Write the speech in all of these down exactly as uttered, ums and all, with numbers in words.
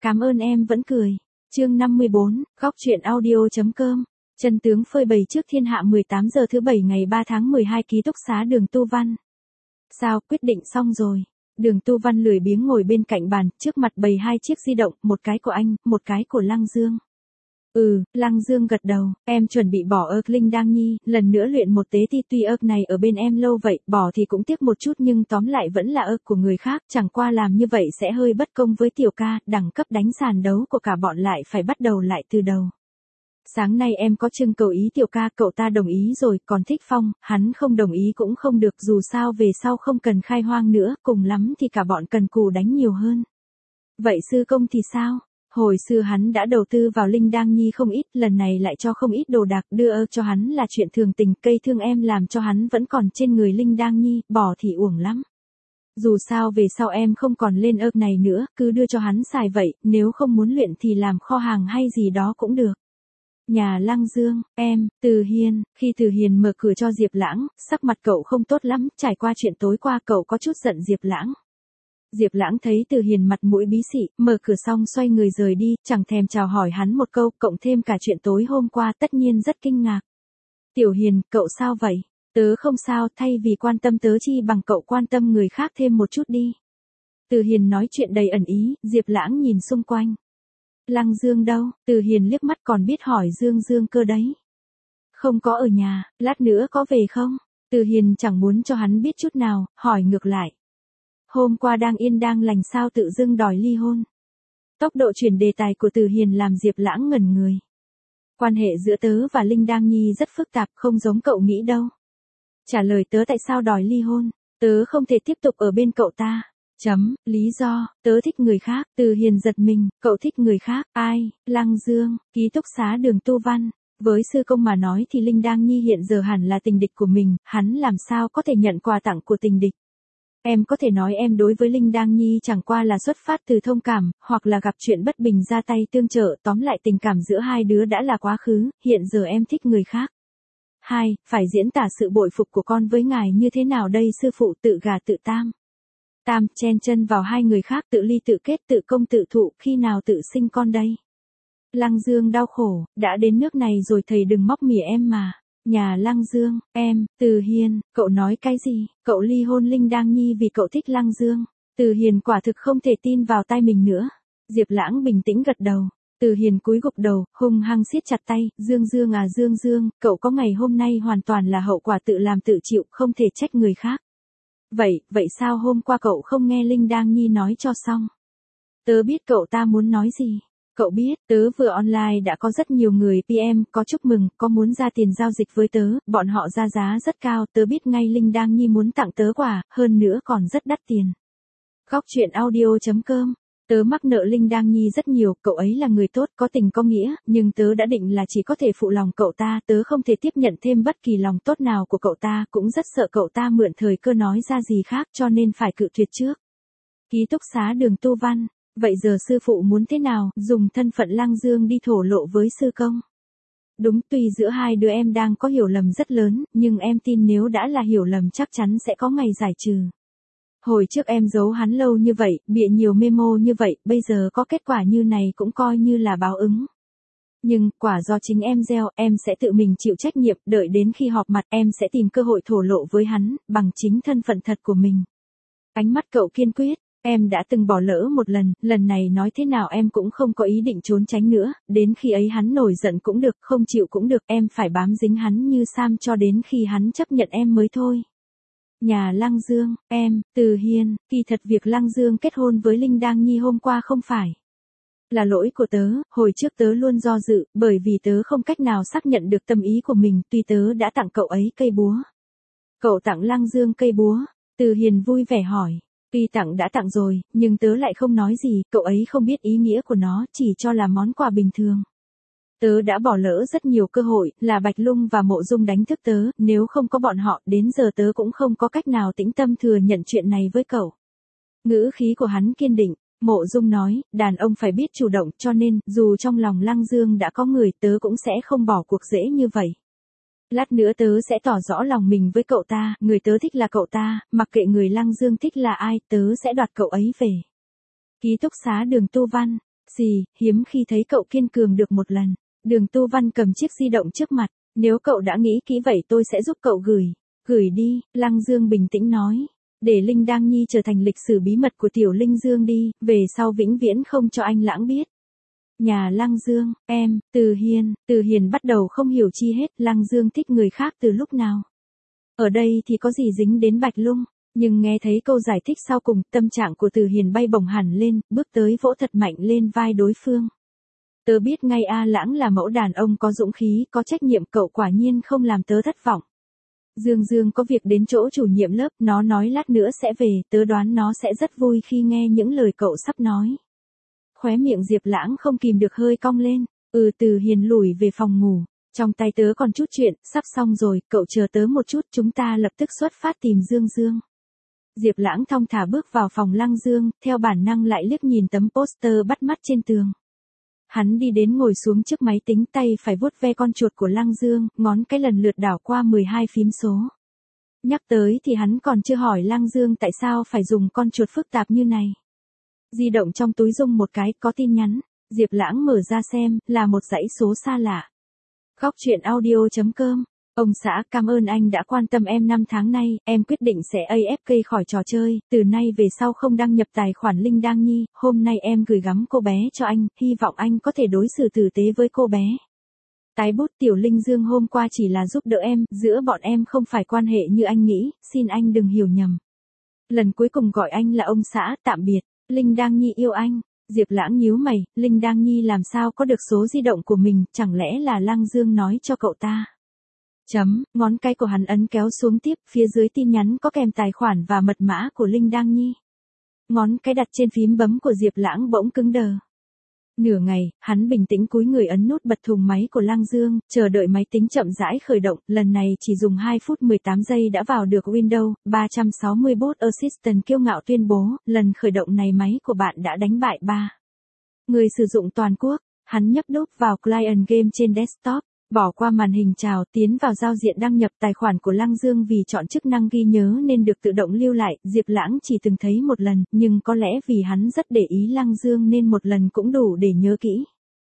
Cảm ơn em vẫn cười. Chương năm mươi bốn, góc truyện audio.com. Chân tướng phơi bày trước thiên hạ mười tám giờ thứ bảy ngày ba tháng mười hai ký túc xá Đường Tu Văn. Sao, quyết định xong rồi. Đường Tu Văn lười biếng ngồi bên cạnh bàn, trước mặt bày hai chiếc di động, một cái của anh, một cái của Lăng Dương. Ừ, Lăng Dương gật đầu, em chuẩn bị bỏ ớt Linh Đang Nhi, lần nữa luyện một tế thi, tuy ớt này ở bên em lâu vậy, bỏ thì cũng tiếc một chút nhưng tóm lại vẫn là ớt của người khác, chẳng qua làm như vậy sẽ hơi bất công với tiểu ca, đẳng cấp đánh sàn đấu của cả bọn lại phải bắt đầu lại từ đầu. Sáng nay em có trưng cầu ý tiểu ca, cậu ta đồng ý rồi, còn Thích Phong, hắn không đồng ý cũng không được, dù sao về sau không cần khai hoang nữa, cùng lắm thì cả bọn cần cù đánh nhiều hơn. Vậy sư công thì sao? Hồi xưa hắn đã đầu tư vào Linh Đang Nhi không ít, lần này lại cho không ít đồ đạc, đưa ơ cho hắn là chuyện thường tình, cây thương em làm cho hắn vẫn còn trên người Linh Đang Nhi, bỏ thì uổng lắm. Dù sao về sau em không còn lên ớt này nữa, cứ đưa cho hắn xài vậy, nếu không muốn luyện thì làm kho hàng hay gì đó cũng được. Nhà Lăng Dương, em, Từ Hiền, khi Từ Hiền mở cửa cho Diệp Lãng, sắc mặt cậu không tốt lắm, trải qua chuyện tối qua cậu có chút giận Diệp Lãng. Diệp Lãng thấy Từ Hiền mặt mũi bí xị, mở cửa xong xoay người rời đi, chẳng thèm chào hỏi hắn một câu, cộng thêm cả chuyện tối hôm qua tất nhiên rất kinh ngạc. Tiểu Hiền, cậu sao vậy? Tớ không sao, thay vì quan tâm tớ chi bằng cậu quan tâm người khác thêm một chút đi. Từ Hiền nói chuyện đầy ẩn ý, Diệp Lãng nhìn xung quanh. Lăng Dương đâu? Từ Hiền liếc mắt còn biết hỏi Dương Dương Cơ đấy. Không có ở nhà, lát nữa có về không? Từ Hiền chẳng muốn cho hắn biết chút nào, hỏi ngược lại. Hôm qua đang yên đang lành sao tự dưng đòi ly hôn. Tốc độ chuyển đề tài của Từ Hiền làm Diệp Lãng ngẩn người. Quan hệ giữa tớ và Linh Đang Nhi rất phức tạp, không giống cậu nghĩ đâu. Trả lời tớ tại sao đòi ly hôn, tớ không thể tiếp tục ở bên cậu ta. Chấm, lý do, tớ thích người khác. Từ Hiền giật mình, cậu thích người khác, ai? Lăng Dương, ký túc xá Đường Tu Văn. Với sư công mà nói thì Linh Đang Nhi hiện giờ hẳn là tình địch của mình, hắn làm sao có thể nhận quà tặng của tình địch. Em có thể nói em đối với Linh Đang Nhi chẳng qua là xuất phát từ thông cảm, hoặc là gặp chuyện bất bình ra tay tương trợ, tóm lại tình cảm giữa hai đứa đã là quá khứ, hiện giờ em thích người khác. Hai, phải diễn tả sự bội phục của con với ngài như thế nào đây sư phụ? Tự gà tự tam. Tam, chen chân vào hai người khác, tự ly tự kết, tự công tự thụ, khi nào tự sinh con đây? Lăng Dương đau khổ, đã đến nước này rồi thầy đừng móc mỉa em mà. Nhà Lăng Dương, em, Từ Hiền, cậu nói cái gì? Cậu ly hôn Linh Đang Nhi vì cậu thích Lăng Dương. Từ Hiền quả thực không thể tin vào tai mình nữa. Diệp Lãng bình tĩnh gật đầu. Từ Hiền cúi gục đầu, hung hăng siết chặt tay. Dương Dương à Dương Dương, cậu có ngày hôm nay hoàn toàn là hậu quả tự làm tự chịu, không thể trách người khác. Vậy, vậy sao hôm qua cậu không nghe Linh Đang Nhi nói cho xong? Tớ biết cậu ta muốn nói gì. Cậu biết, tớ vừa online đã có rất nhiều người pê em, có chúc mừng, có muốn ra tiền giao dịch với tớ, bọn họ ra giá rất cao, tớ biết ngay Linh Đang Nhi muốn tặng tớ quà, hơn nữa còn rất đắt tiền. Góc truyện audio.com. Tớ mắc nợ Linh Đang Nhi rất nhiều, cậu ấy là người tốt, có tình có nghĩa, nhưng tớ đã định là chỉ có thể phụ lòng cậu ta, tớ không thể tiếp nhận thêm bất kỳ lòng tốt nào của cậu ta, cũng rất sợ cậu ta mượn thời cơ nói ra gì khác cho nên phải cự tuyệt trước. Ký túc xá Đường Tu Văn. Vậy giờ sư phụ muốn thế nào, dùng thân phận Lăng Dương đi thổ lộ với sư công? Đúng, tuy giữa hai đứa em đang có hiểu lầm rất lớn, nhưng em tin nếu đã là hiểu lầm chắc chắn sẽ có ngày giải trừ. Hồi trước em giấu hắn lâu như vậy, bịa nhiều memo như vậy, bây giờ có kết quả như này cũng coi như là báo ứng. Nhưng, quả do chính em gieo, em sẽ tự mình chịu trách nhiệm, đợi đến khi họp mặt em sẽ tìm cơ hội thổ lộ với hắn, bằng chính thân phận thật của mình. Ánh mắt cậu kiên quyết. Em đã từng bỏ lỡ một lần, lần này nói thế nào em cũng không có ý định trốn tránh nữa, đến khi ấy hắn nổi giận cũng được, không chịu cũng được, em phải bám dính hắn như Sam cho đến khi hắn chấp nhận em mới thôi. Nhà Lăng Dương, em, Từ Hiền, kỳ thật việc Lăng Dương kết hôn với Linh Đang Nhi hôm qua không phải là lỗi của tớ, hồi trước tớ luôn do dự, bởi vì tớ không cách nào xác nhận được tâm ý của mình, tuy tớ đã tặng cậu ấy cây búa. Cậu tặng Lăng Dương cây búa? Từ Hiền vui vẻ hỏi. Tuy tặng đã tặng rồi, nhưng tớ lại không nói gì, cậu ấy không biết ý nghĩa của nó, chỉ cho là món quà bình thường. Tớ đã bỏ lỡ rất nhiều cơ hội, là Bạch Lung và Mộ Dung đánh thức tớ, nếu không có bọn họ, đến giờ tớ cũng không có cách nào tĩnh tâm thừa nhận chuyện này với cậu. Ngữ khí của hắn kiên định, Mộ Dung nói, đàn ông phải biết chủ động, cho nên, dù trong lòng Lăng Dương đã có người, tớ cũng sẽ không bỏ cuộc dễ như vậy. Lát nữa tớ sẽ tỏ rõ lòng mình với cậu ta, người tớ thích là cậu ta, mặc kệ người Lăng Dương thích là ai, tớ sẽ đoạt cậu ấy về. Ký túc xá Đường Tu Văn. Gì, hiếm khi thấy cậu kiên cường được một lần. Đường Tu Văn cầm chiếc di động trước mặt. Nếu cậu đã nghĩ kỹ vậy tôi sẽ giúp cậu gửi. Gửi đi, Lăng Dương bình tĩnh nói. Để Linh Đang Nhi trở thành lịch sử bí mật của Tiểu Linh Dương đi, về sau vĩnh viễn không cho anh Lãng biết. Nhà Lăng Dương, em, Từ Hiền, Từ Hiền bắt đầu không hiểu chi hết, Lăng Dương thích người khác từ lúc nào. Ở đây thì có gì dính đến Bạch Lung, nhưng nghe thấy câu giải thích sau cùng, tâm trạng của Từ Hiền bay bổng hẳn lên, bước tới vỗ thật mạnh lên vai đối phương. Tớ biết ngay A Lãng là mẫu đàn ông có dũng khí, có trách nhiệm, cậu quả nhiên không làm tớ thất vọng. Dương Dương có việc đến chỗ chủ nhiệm lớp, nó nói lát nữa sẽ về, tớ đoán nó sẽ rất vui khi nghe những lời cậu sắp nói. Khóe miệng Diệp Lãng không kìm được hơi cong lên, ừ Từ Hiền lùi về phòng ngủ, trong tay tớ còn chút chuyện, sắp xong rồi, cậu chờ tớ một chút, chúng ta lập tức xuất phát tìm Dương Dương. Diệp Lãng thong thả bước vào phòng Lăng Dương, theo bản năng lại liếc nhìn tấm poster bắt mắt trên tường. Hắn đi đến ngồi xuống trước máy tính, tay phải vuốt ve con chuột của Lăng Dương, ngón cái lần lượt đảo qua mười hai phím số. Nhắc tới thì hắn còn chưa hỏi Lăng Dương tại sao phải dùng con chuột phức tạp như này. Di động trong túi rung một cái, có tin nhắn. Diệp Lãng mở ra xem, là một dãy số xa lạ. Góc truyện audio chấm com. Ông xã, cảm ơn anh đã quan tâm em năm tháng nay, em quyết định sẽ a ép ca khỏi trò chơi, từ nay về sau không đăng nhập tài khoản Linh Đang Nhi, hôm nay em gửi gắm cô bé cho anh, hy vọng anh có thể đối xử tử tế với cô bé. Tái bút Tiểu Linh Dương hôm qua chỉ là giúp đỡ em, giữa bọn em không phải quan hệ như anh nghĩ, xin anh đừng hiểu nhầm. Lần cuối cùng gọi anh là ông xã, tạm biệt, Linh Đang Nhi yêu anh. Diệp Lãng nhíu mày, Linh Đang Nhi làm sao có được số di động của mình, chẳng lẽ là Lăng Dương nói cho cậu ta. Chấm, ngón cái của hắn ấn kéo xuống tiếp, phía dưới tin nhắn có kèm tài khoản và mật mã của Linh Đang Nhi. Ngón cái đặt trên phím bấm của Diệp Lãng bỗng cứng đờ. Nửa ngày, hắn bình tĩnh cúi người ấn nút bật thùng máy của Lăng Dương, chờ đợi máy tính chậm rãi khởi động, lần này chỉ dùng hai phút mười tám giây đã vào được Windows, ba trăm sáu mươi Bot Assistant kiêu ngạo tuyên bố, lần khởi động này máy của bạn đã đánh bại ba người sử dụng toàn quốc. Hắn nhấp nút vào Client Game trên desktop. Bỏ qua màn hình chào, tiến vào giao diện đăng nhập tài khoản của Lăng Dương vì chọn chức năng ghi nhớ nên được tự động lưu lại, Diệp Lãng chỉ từng thấy một lần, nhưng có lẽ vì hắn rất để ý Lăng Dương nên một lần cũng đủ để nhớ kỹ.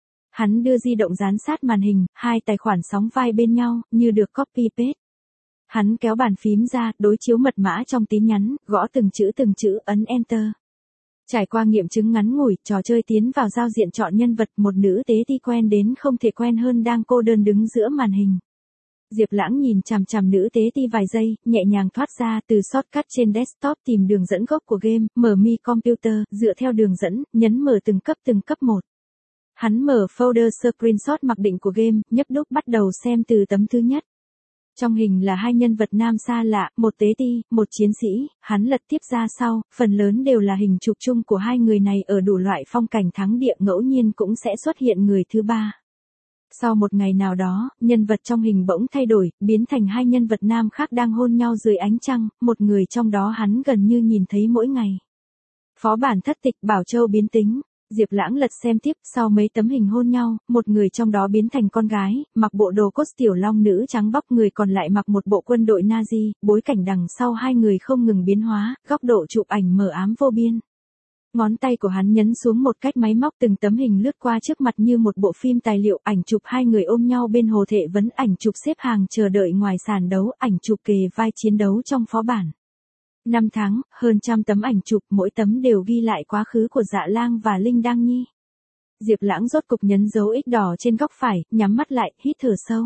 Hắn đưa di động dán sát màn hình, hai tài khoản sóng vai bên nhau, như được copy paste. Hắn kéo bàn phím ra, đối chiếu mật mã trong tin nhắn, gõ từng chữ từng chữ, ấn Enter. Trải qua nghiệm chứng ngắn ngủi, trò chơi tiến vào giao diện chọn nhân vật, một nữ tế ti quen đến không thể quen hơn đang cô đơn đứng giữa màn hình. Diệp Lãng nhìn chằm chằm nữ tế ti vài giây, nhẹ nhàng thoát ra từ shortcut trên desktop tìm đường dẫn gốc của game, mở Mi Computer, dựa theo đường dẫn, nhấn mở từng cấp từng cấp một. Hắn mở folder screenshot mặc định của game, nhấp nút bắt đầu xem từ tấm thứ nhất. Trong hình là hai nhân vật nam xa lạ, một tế ti, một chiến sĩ, hắn lật tiếp ra sau, phần lớn đều là hình chụp chung của hai người này ở đủ loại phong cảnh thắng địa, ngẫu nhiên cũng sẽ xuất hiện người thứ ba. Sau một ngày nào đó, nhân vật trong hình bỗng thay đổi, biến thành hai nhân vật nam khác đang hôn nhau dưới ánh trăng, một người trong đó hắn gần như nhìn thấy mỗi ngày. Phó bản thất tịch Bảo Châu biến tính. Diệp Lãng lật xem tiếp, sau mấy tấm hình hôn nhau, một người trong đó biến thành con gái, mặc bộ đồ cốt tiểu long nữ trắng bóc, người còn lại mặc một bộ quân đội Nazi, bối cảnh đằng sau hai người không ngừng biến hóa, góc độ chụp ảnh mờ ám vô biên. Ngón tay của hắn nhấn xuống một cách máy móc, từng tấm hình lướt qua trước mặt như một bộ phim tài liệu, ảnh chụp hai người ôm nhau bên hồ thệ vấn, ảnh chụp xếp hàng chờ đợi ngoài sàn đấu, ảnh chụp kề vai chiến đấu trong phó bản. Năm tháng, hơn trăm tấm ảnh chụp, mỗi tấm đều ghi lại quá khứ của Dạ Lang và Linh Đang Nhi. Diệp Lãng rốt cục nhấn dấu X đỏ trên góc phải, nhắm mắt lại, hít thở sâu.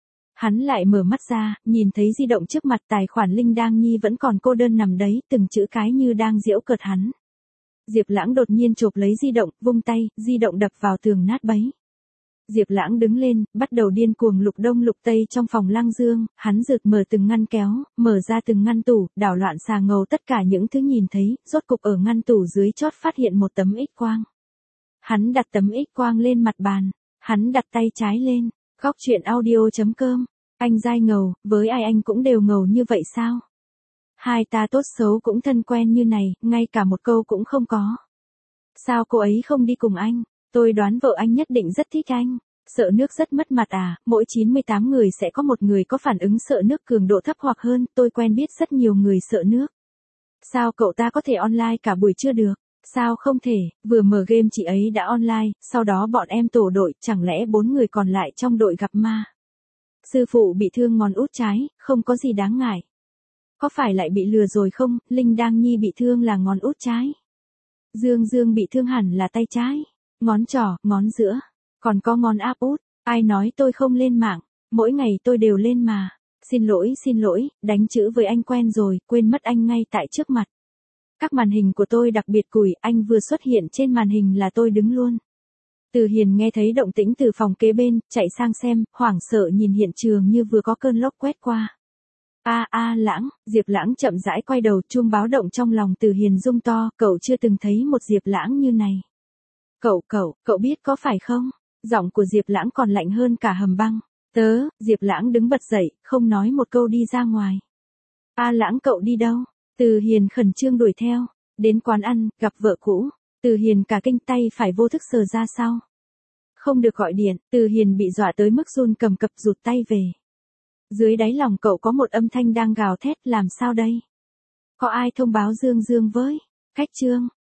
Hắn lại mở mắt ra, nhìn thấy di động trước mặt, tài khoản Linh Đang Nhi vẫn còn cô đơn nằm đấy, từng chữ cái như đang giễu cợt hắn. Diệp Lãng đột nhiên chộp lấy di động, vung tay, di động đập vào tường nát bấy. Diệp Lãng đứng lên, bắt đầu điên cuồng lục đông lục tây trong phòng Lăng Dương, hắn rượt mở từng ngăn kéo, mở ra từng ngăn tủ, đảo loạn xà ngầu tất cả những thứ nhìn thấy, rốt cục ở ngăn tủ dưới chót phát hiện một tấm X quang. Hắn đặt tấm X quang lên mặt bàn, hắn đặt tay trái lên, góc truyện audio chấm com, anh dai ngầu, với ai anh cũng đều ngầu như vậy sao? Hai ta tốt xấu cũng thân quen như này, ngay cả một câu cũng không có. Sao cô ấy không đi cùng anh? Tôi đoán vợ anh nhất định rất thích anh. Sợ nước rất mất mặt à, mỗi chín mươi tám người sẽ có một người có phản ứng sợ nước cường độ thấp hoặc hơn, tôi quen biết rất nhiều người sợ nước. Sao cậu ta có thể online cả buổi chưa được? Sao không thể, vừa mở game chị ấy đã online, sau đó bọn em tổ đội, chẳng lẽ bốn người còn lại trong đội gặp ma. Sư phụ bị thương ngón út trái, không có gì đáng ngại. Có phải lại bị lừa rồi không, Linh Đang Nhi bị thương là ngón út trái. Dương Dương bị thương hẳn là tay trái, ngón trỏ, ngón giữa, còn có ngón áp út. Ai nói tôi không lên mạng, mỗi ngày tôi đều lên mà. Xin lỗi xin lỗi, đánh chữ với anh quen rồi, quên mất anh ngay tại trước mặt. Các màn hình của tôi đặc biệt cùi, anh vừa xuất hiện trên màn hình là tôi đứng luôn. Từ Hiền nghe thấy động tĩnh từ phòng kế bên, chạy sang xem, hoảng sợ nhìn hiện trường như vừa có cơn lốc quét qua. A a Lãng, Diệp Lãng chậm rãi quay đầu, chuông báo động trong lòng Từ Hiền rung to, cậu chưa từng thấy một Diệp Lãng như này. Cậu, cậu, cậu biết có phải không? Giọng của Diệp Lãng còn lạnh hơn cả hầm băng. Tớ, Diệp Lãng đứng bật dậy, không nói một câu đi ra ngoài. A Lãng cậu đi đâu? Từ Hiền khẩn trương đuổi theo. Đến quán ăn, gặp vợ cũ. Từ Hiền cả kinh tay phải vô thức sờ ra sau. Không được gọi điện, Từ Hiền bị dọa tới mức run cầm cập rụt tay về. Dưới đáy lòng cậu có một âm thanh đang gào thét, làm sao đây? Có ai thông báo Dương Dương với? Cách Trương,